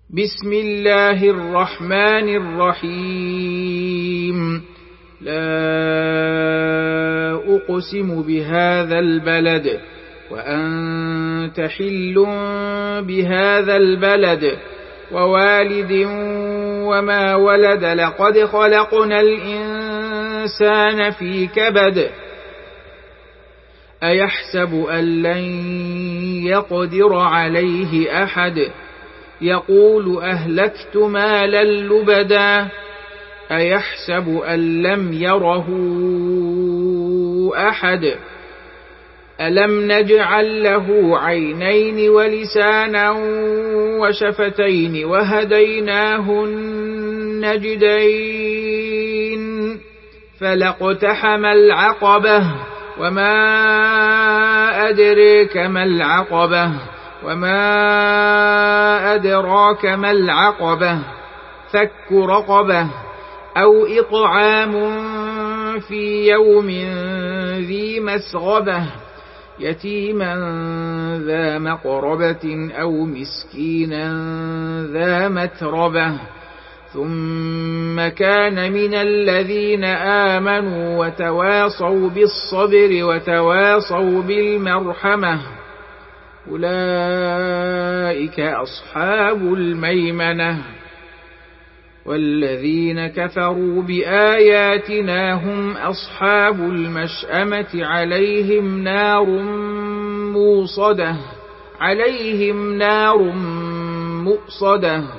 بسم الله الرحمن الرحيم. لا أقسم بهذا البلد وأنت حل بهذا البلد ووالد وما ولد لقد خلقنا الإنسان في كبد أيحسب أن لن يقدر عليه أحد يقول أهلكت مالا لبدا أيحسب أن لم يره أحد ألم نجعل له عينين ولسانا وشفتين وهديناه النجدين فلاقتحم العقبة وما أدريك ما العقبة وما أدراك ما العقبة فك رقبة أو إطعام في يوم ذي مسغبة يتيما ذا مقربة أو مسكينا ذا متربة ثم كان من الذين آمنوا وتواصوا بالصبر وتواصوا بالمرحمة أولئك أصحاب الميمنة والذين كفروا بآياتنا هم أصحاب المشأمة عليهم نار مؤصدة